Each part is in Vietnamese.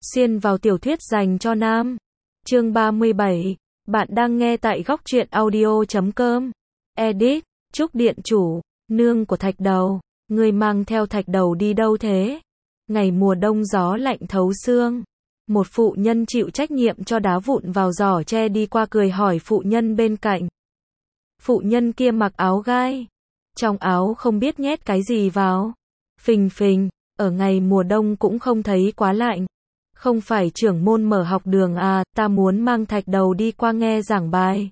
Xuyên vào tiểu thuyết dành cho nam. Chương 37. Bạn đang nghe tại góc truyện audio.com. Edit. Trúc điện chủ, nương của Thạch Đầu. Ngươi mang theo Thạch Đầu đi đâu thế? Ngày mùa đông gió lạnh thấu xương. Một phụ nhân chịu trách nhiệm cho đá vụn vào giỏ tre đi qua cười hỏi phụ nhân bên cạnh. Phụ nhân kia mặc áo gai. Trong áo không biết nhét cái gì vào. Phình phình, ở ngày mùa đông cũng không thấy quá lạnh. Không phải trưởng môn mở học đường à, ta muốn mang Thạch Đầu đi qua nghe giảng bài.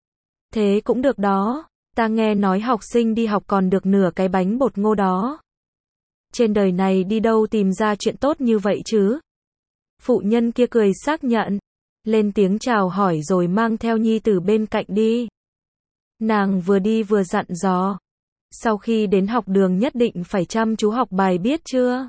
Thế cũng được đó, ta nghe nói học sinh đi học còn được nửa cái bánh bột ngô đó. Trên đời này đi đâu tìm ra chuyện tốt như vậy chứ? Phụ nhân kia cười xác nhận, lên tiếng chào hỏi rồi mang theo nhi tử bên cạnh đi. Nàng vừa đi vừa dặn dò. Sau khi đến học đường nhất định phải chăm chú học bài biết chưa?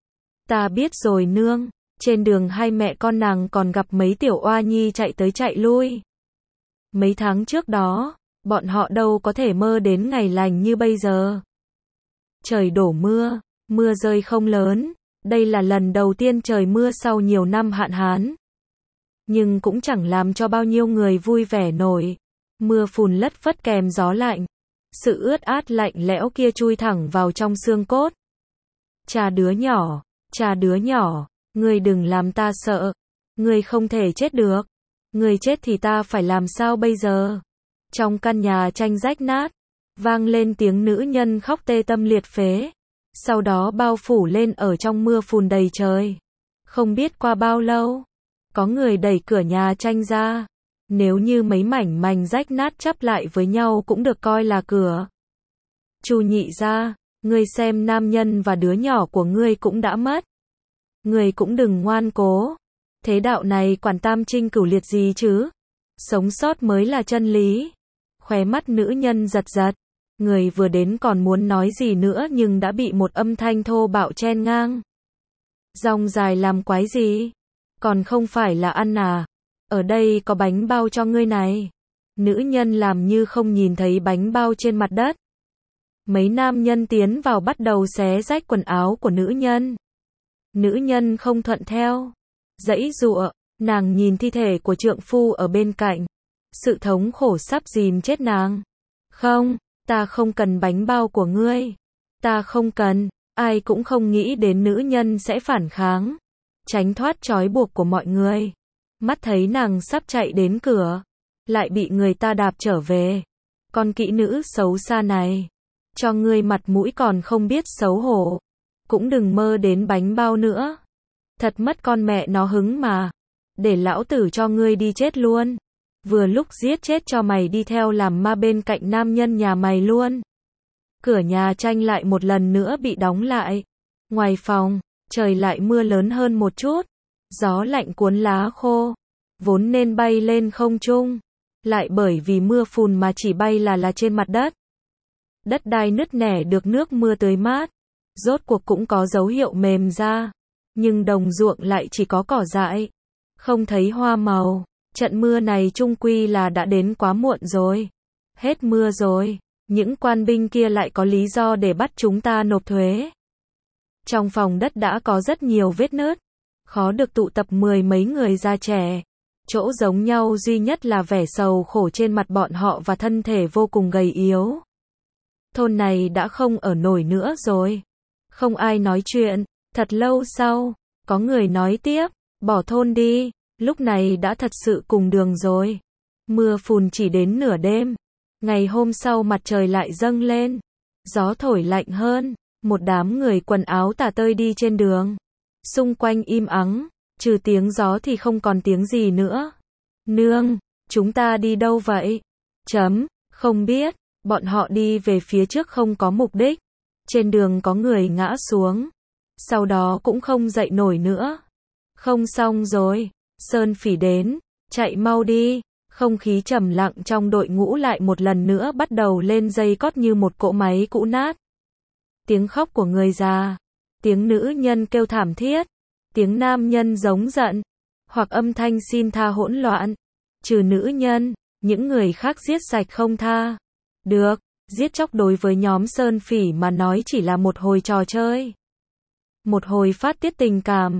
Ta biết rồi nương. Trên đường hai mẹ con nàng còn gặp mấy tiểu oa nhi chạy tới chạy lui. Mấy tháng trước đó, bọn họ đâu có thể mơ đến ngày lành như bây giờ. Trời đổ mưa, mưa rơi không lớn, đây là lần đầu tiên trời mưa sau nhiều năm hạn hán. Nhưng cũng chẳng làm cho bao nhiêu người vui vẻ nổi. Mưa phùn lất phất kèm gió lạnh. Sự ướt át lạnh lẽo kia chui thẳng vào trong xương cốt. Cha đứa nhỏ. Ngươi đừng làm ta sợ. Ngươi không thể chết được. Ngươi chết thì ta phải làm sao bây giờ? Trong căn nhà tranh rách nát, vang lên tiếng nữ nhân khóc tê tâm liệt phế. Sau đó bao phủ lên ở trong mưa phùn đầy trời. Không biết qua bao lâu, có người đẩy cửa nhà tranh ra. Nếu như mấy mảnh mảnh rách nát chắp lại với nhau cũng được coi là cửa. Chu nhị gia, ngươi xem nam nhân và đứa nhỏ của ngươi cũng đã mất. Người cũng đừng ngoan cố. Thế đạo này quản tam trinh cửu liệt gì chứ? Sống sót mới là chân lý. Khóe mắt nữ nhân giật giật. Người vừa đến còn muốn nói gì nữa nhưng đã bị một âm thanh thô bạo chen ngang. Rong dài làm quái gì? Còn không phải là ăn à? Ở đây có bánh bao cho ngươi này. Nữ nhân làm như không nhìn thấy bánh bao trên mặt đất. Mấy nam nhân tiến vào bắt đầu xé rách quần áo của nữ nhân. Nữ nhân không thuận theo. Giãy giụa, nàng nhìn thi thể của trượng phu ở bên cạnh. Sự thống khổ sắp dìm chết nàng. Không, ta không cần bánh bao của ngươi. Ta không cần. Ai cũng không nghĩ đến nữ nhân sẽ phản kháng. Tránh thoát trói buộc của mọi người. Mắt thấy nàng sắp chạy đến cửa. Lại bị người ta đạp trở về. Con kỹ nữ xấu xa này. Cho ngươi mặt mũi còn không biết xấu hổ. Cũng đừng mơ đến bánh bao nữa. Thật mất con mẹ nó hứng mà. Để lão tử cho ngươi đi chết luôn. Vừa lúc giết chết cho mày đi theo làm ma bên cạnh nam nhân nhà mày luôn. Cửa nhà tranh lại một lần nữa bị đóng lại. Ngoài phòng, trời lại mưa lớn hơn một chút. Gió lạnh cuốn lá khô. Vốn nên bay lên không trung. Lại bởi vì mưa phùn mà chỉ bay là trên mặt đất. Đất đai nứt nẻ được nước mưa tưới mát. Rốt cuộc cũng có dấu hiệu mềm ra. Nhưng đồng ruộng lại chỉ có cỏ dại. Không thấy hoa màu. Trận mưa này chung quy là đã đến quá muộn rồi. Hết mưa rồi. Những quan binh kia lại có lý do để bắt chúng ta nộp thuế. Trong phòng đất đã có rất nhiều vết nứt. Khó được tụ tập mười mấy người già trẻ. Chỗ giống nhau duy nhất là vẻ sầu khổ trên mặt bọn họ và thân thể vô cùng gầy yếu. Thôn này đã không ở nổi nữa rồi. Không ai nói chuyện. Thật lâu sau, có người nói tiếp, bỏ thôn đi, lúc này đã thật sự cùng đường rồi. Mưa phùn chỉ đến nửa đêm. Ngày hôm sau mặt trời lại dâng lên. Gió thổi lạnh hơn. Một đám người quần áo tả tơi đi trên đường. Xung quanh im ắng, trừ tiếng gió thì không còn tiếng gì nữa. Nương, chúng ta đi đâu vậy? Không biết, bọn họ đi về phía trước không có mục đích. Trên đường có người ngã xuống. Sau đó cũng không dậy nổi nữa. Không xong rồi. Sơn Phỉ đến. Chạy mau đi. Không khí trầm lặng trong đội ngũ lại một lần nữa bắt đầu lên dây cót như một cỗ máy cũ nát. Tiếng khóc của người già. Tiếng nữ nhân kêu thảm thiết. Tiếng nam nhân giống giận. Hoặc âm thanh xin tha hỗn loạn. Trừ nữ nhân, những người khác giết sạch không tha. Được. Giết chóc đối với nhóm Sơn Phỉ mà nói chỉ là một hồi trò chơi. Một hồi phát tiết tình cảm.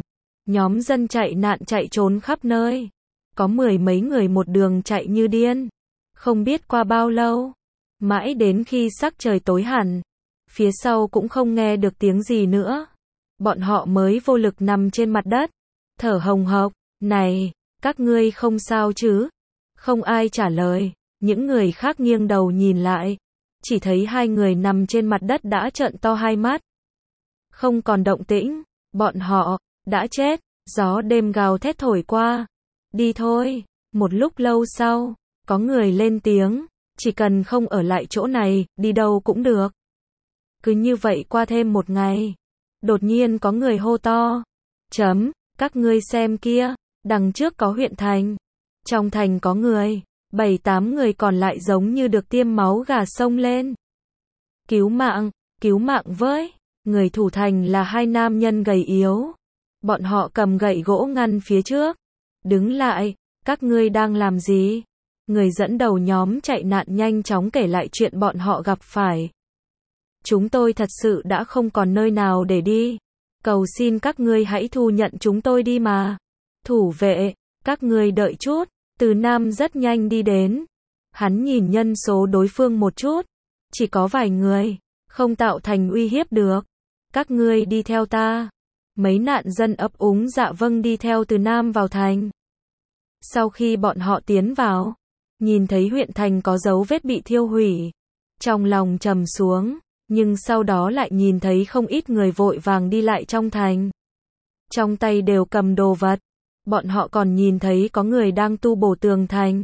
Nhóm dân chạy nạn chạy trốn khắp nơi. Có mười mấy người một đường chạy như điên. Không biết qua bao lâu. Mãi đến khi sắc trời tối hẳn. Phía sau cũng không nghe được tiếng gì nữa. Bọn họ mới vô lực nằm trên mặt đất. Thở hồng hộc. Này, các ngươi không sao chứ? Không ai trả lời. Những người khác nghiêng đầu nhìn lại. Chỉ thấy hai người nằm trên mặt đất đã trợn to hai mắt. Không còn động tĩnh. Bọn họ đã chết. Gió đêm gào thét thổi qua. Đi thôi. Một lúc lâu sau, có người lên tiếng. Chỉ cần không ở lại chỗ này, đi đâu cũng được. Cứ như vậy qua thêm một ngày. Đột nhiên có người hô to. Các ngươi xem kia. Đằng trước có huyện thành. Trong thành có người. 7-8 người còn lại giống như được tiêm máu gà xông lên. Cứu mạng với. Người thủ thành là hai nam nhân gầy yếu. Bọn họ cầm gậy gỗ ngăn phía trước. Đứng lại, các ngươi đang làm gì? Người dẫn đầu nhóm chạy nạn nhanh chóng kể lại chuyện bọn họ gặp phải. Chúng tôi thật sự đã không còn nơi nào để đi. Cầu xin các ngươi hãy thu nhận chúng tôi đi mà. Thủ vệ, các ngươi đợi chút. Từ Nam rất nhanh đi đến. Hắn nhìn nhân số đối phương một chút. Chỉ có vài người, không tạo thành uy hiếp được. Các ngươi đi theo ta. Mấy nạn dân ấp úng dạ vâng đi theo Từ Nam vào thành. Sau khi bọn họ tiến vào, nhìn thấy huyện thành có dấu vết bị thiêu hủy. Trong lòng trầm xuống, nhưng sau đó lại nhìn thấy không ít người vội vàng đi lại trong thành. Trong tay đều cầm đồ vật. Bọn họ còn nhìn thấy có người đang tu bổ tường thành.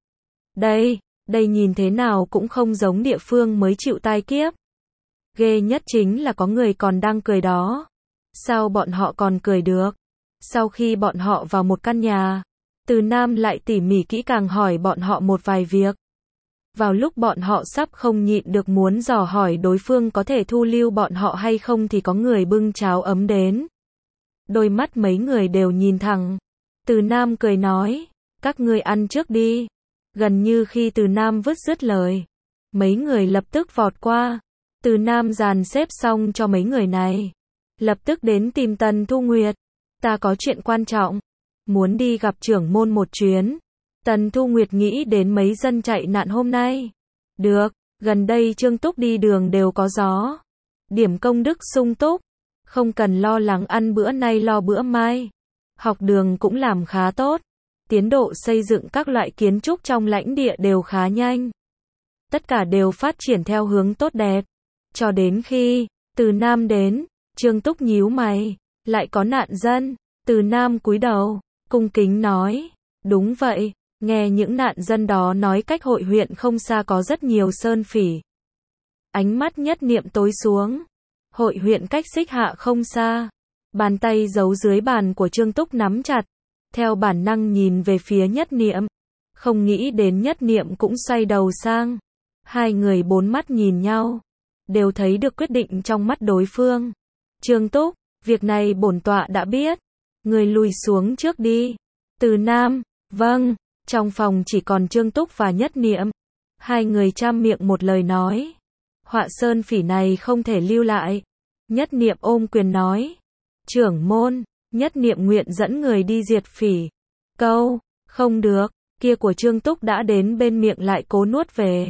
Đây nhìn thế nào cũng không giống địa phương mới chịu tai kiếp. Ghê nhất chính là có người còn đang cười đó. Sao bọn họ còn cười được? Sau khi bọn họ vào một căn nhà, Từ Nam lại tỉ mỉ kỹ càng hỏi bọn họ một vài việc. Vào lúc bọn họ sắp không nhịn được muốn dò hỏi đối phương có thể thu lưu bọn họ hay không thì có người bưng cháo ấm đến. Đôi mắt mấy người đều nhìn thẳng. Từ Nam cười nói, các ngươi ăn trước đi. Gần như khi Từ Nam vứt dứt lời, mấy người lập tức vọt qua. Từ Nam dàn xếp xong cho mấy người này. Lập tức đến tìm Tần Thu Nguyệt. Ta có chuyện quan trọng. Muốn đi gặp trưởng môn một chuyến. Tần Thu Nguyệt nghĩ đến mấy dân chạy nạn hôm nay. Được, gần đây Trương Túc đi đường đều có gió. Điểm công đức sung túc. Không cần lo lắng ăn bữa nay lo bữa mai. Học đường cũng làm khá tốt. Tiến độ xây dựng các loại kiến trúc trong lãnh địa đều khá nhanh. Tất cả đều phát triển theo hướng tốt đẹp. Cho đến khi Từ Nam đến, Trương Túc nhíu mày, lại có nạn dân. Từ Nam cúi đầu, cung kính nói, đúng vậy, nghe những nạn dân đó nói cách hội huyện không xa có rất nhiều sơn phỉ. Ánh mắt Nhất Niệm tối xuống. Hội huyện cách Xích Hạ không xa. Bàn tay giấu dưới bàn của Trương Túc nắm chặt. Theo bản năng nhìn về phía Nhất Niệm. Không nghĩ đến Nhất Niệm cũng xoay đầu sang. Hai người bốn mắt nhìn nhau. Đều thấy được quyết định trong mắt đối phương. Trương Túc, việc này bổn tọa đã biết. Người lùi xuống trước đi. Từ Nam, vâng. Trong phòng chỉ còn Trương Túc và Nhất Niệm. Hai người trăm miệng một lời nói. Họa sơn phỉ này không thể lưu lại. Nhất Niệm ôm quyền nói. Trưởng môn, Nhất Niệm nguyện dẫn người đi diệt phỉ. Câu, không được, kia của Trương Túc đã đến bên miệng lại cố nuốt về.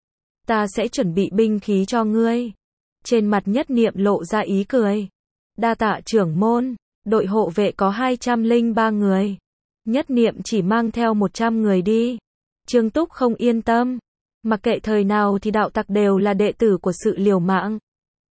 Ta sẽ chuẩn bị binh khí cho ngươi. Trên mặt Nhất Niệm lộ ra ý cười. Đa tạ trưởng môn, đội hộ vệ có 203 người. Nhất Niệm chỉ mang theo 100 người đi. Trương Túc không yên tâm. Mặc kệ thời nào thì đạo tặc đều là đệ tử của sự liều mạng.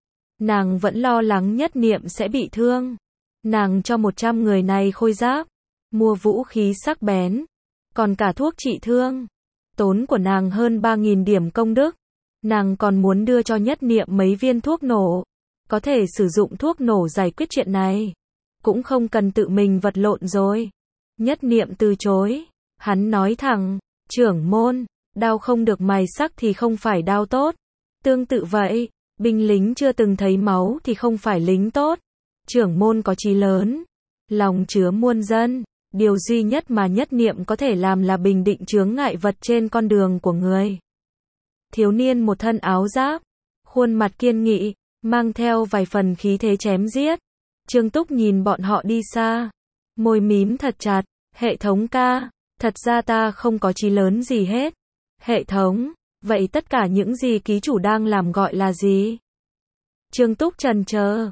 Nàng vẫn lo lắng Nhất Niệm sẽ bị thương. Nàng cho 100 người này khôi giáp, mua vũ khí sắc bén, còn cả thuốc trị thương. Tốn của nàng hơn 3.000 điểm công đức. Nàng còn muốn đưa cho Nhất Niệm mấy viên thuốc nổ. Có thể sử dụng thuốc nổ giải quyết chuyện này. Cũng không cần tự mình vật lộn rồi. Nhất Niệm từ chối. Hắn nói thẳng, trưởng môn, đao không được mài sắc thì không phải đao tốt. Tương tự vậy, binh lính chưa từng thấy máu thì không phải lính tốt. Trưởng môn có chí lớn, lòng chứa muôn dân. Điều duy nhất mà Nhất Niệm có thể làm là bình định chướng ngại vật trên con đường của người. Thiếu niên một thân áo giáp, khuôn mặt kiên nghị, mang theo vài phần khí thế chém giết. Trương Túc nhìn bọn họ đi xa, Môi mím thật chặt, hệ thống ca, thật ra ta không có chí lớn gì hết. Hệ thống, vậy tất cả những gì ký chủ đang làm gọi là gì? Trương Túc trần chờ,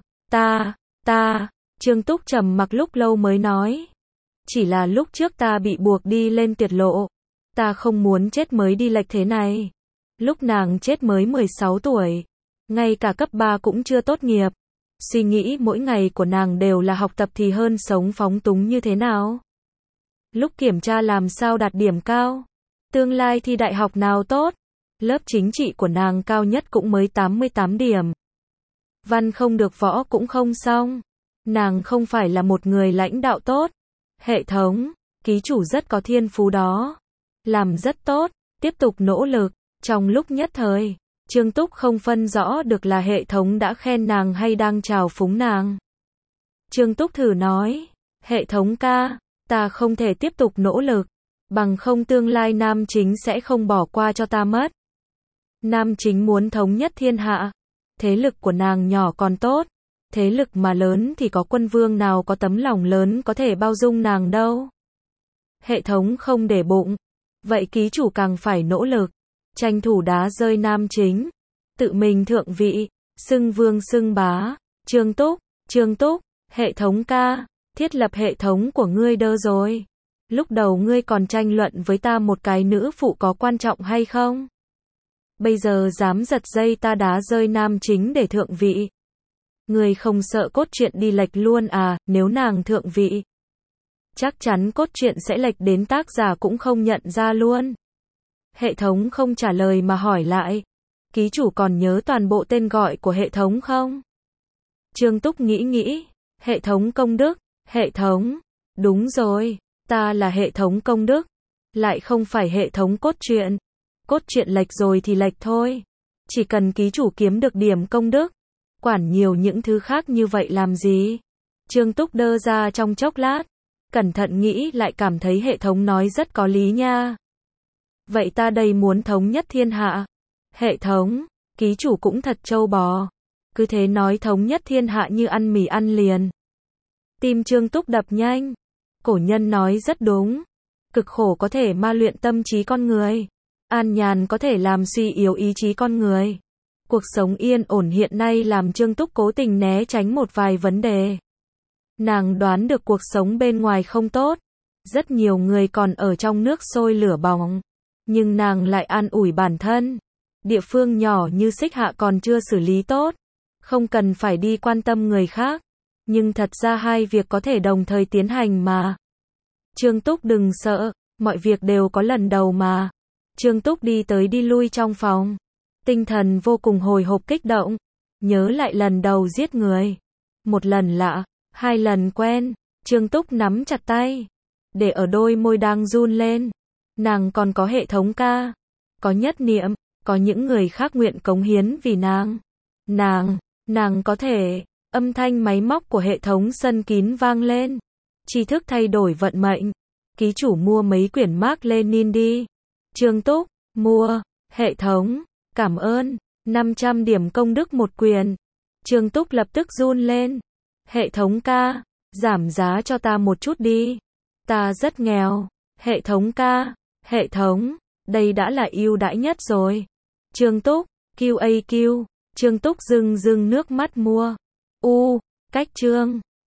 Trương Túc trầm mặc lúc lâu mới nói. Chỉ là lúc trước ta bị buộc đi lên tuyệt lộ. Ta không muốn chết mới đi lệch thế này. Lúc nàng chết mới 16 tuổi. Ngay cả cấp 3 cũng chưa tốt nghiệp. Suy nghĩ mỗi ngày của nàng đều là học tập thì hơn sống phóng túng như thế nào. Lúc kiểm tra làm sao đạt điểm cao. Tương lai thi đại học nào tốt. Lớp chính trị của nàng cao nhất cũng mới 88 điểm. Văn không được võ cũng không xong. Nàng không phải là một người lãnh đạo tốt. Hệ thống, ký chủ rất có thiên phú đó. Làm rất tốt, tiếp tục nỗ lực. Trong lúc nhất thời, Trương Túc không phân rõ được là hệ thống đã khen nàng hay đang trào phúng nàng. Trương Túc thử nói, hệ thống ca, ta không thể tiếp tục nỗ lực, bằng không tương lai nam chính sẽ không bỏ qua cho ta mất. Nam chính muốn thống nhất thiên hạ, thế lực của nàng nhỏ còn tốt, thế lực mà lớn thì có quân vương nào có tấm lòng lớn có thể bao dung nàng đâu. Hệ thống không để bụng, vậy ký chủ càng phải nỗ lực, tranh thủ đá rơi nam chính, tự mình thượng vị, xưng vương xưng bá. Trương Túc, hệ thống ca, thiết lập hệ thống của ngươi đơ rồi. Lúc đầu ngươi còn tranh luận với ta một cái nữ phụ có quan trọng hay không? Bây giờ dám giật dây ta đá rơi nam chính để thượng vị. Ngươi không sợ cốt truyện đi lệch luôn à, nếu nàng thượng vị. Chắc chắn cốt truyện sẽ lệch đến tác giả cũng không nhận ra luôn. Hệ thống không trả lời mà hỏi lại. Ký chủ còn nhớ toàn bộ tên gọi của hệ thống không? Trương Túc nghĩ. Hệ thống công đức. Hệ thống. Đúng rồi. Ta là hệ thống công đức. Lại không phải hệ thống cốt truyện. Cốt truyện lệch rồi thì lệch thôi. Chỉ cần ký chủ kiếm được điểm công đức. Quản nhiều những thứ khác như vậy làm gì? Trương Túc đơ ra trong chốc lát. Cẩn thận nghĩ lại cảm thấy hệ thống nói rất có lý nha. Vậy ta đây muốn thống nhất thiên hạ. Hệ thống, ký chủ cũng thật trâu bò. Cứ thế nói thống nhất thiên hạ như ăn mì ăn liền. Tim Trương Túc đập nhanh. Cổ nhân nói rất đúng. Cực khổ có thể ma luyện tâm trí con người. An nhàn có thể làm suy yếu ý chí con người. Cuộc sống yên ổn hiện nay làm Trương Túc cố tình né tránh một vài vấn đề. Nàng đoán được cuộc sống bên ngoài không tốt. Rất nhiều người còn ở trong nước sôi lửa bỏng. Nhưng nàng lại an ủi bản thân. Địa phương nhỏ như Xích Hạ còn chưa xử lý tốt. Không cần phải đi quan tâm người khác. Nhưng thật ra hai việc có thể đồng thời tiến hành mà. Trương Túc đừng sợ. Mọi việc đều có lần đầu mà. Trương Túc đi tới đi lui trong phòng. Tinh thần vô cùng hồi hộp kích động. Nhớ lại lần đầu giết người. Một lần lạ. Hai lần quen. Trương Túc nắm chặt tay. Để ở đôi môi đang run lên. Nàng còn có hệ thống ca. Có nhất niệm. Có những người khác nguyện cống hiến vì nàng. Nàng có thể. Âm thanh máy móc của hệ thống sân kín vang lên. Tri thức thay đổi vận mệnh. Ký chủ mua mấy quyển Mác Lênin đi. Trương Túc, mua. Hệ thống, cảm ơn. 500 điểm công đức một quyển. Trương Túc lập tức run lên. Hệ thống ca, giảm giá cho ta một chút đi. Ta rất nghèo. Hệ thống ca, hệ thống, đây đã là ưu đãi nhất rồi. Trương Túc, QAQ. Trương Túc rưng nước mắt mua. Cách chương